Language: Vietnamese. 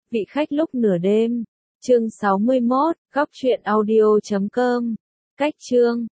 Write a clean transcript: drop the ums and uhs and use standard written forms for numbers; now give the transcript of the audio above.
Vị khách lúc nửa đêm. Chương 61, góc truyện audio.com. Cách chương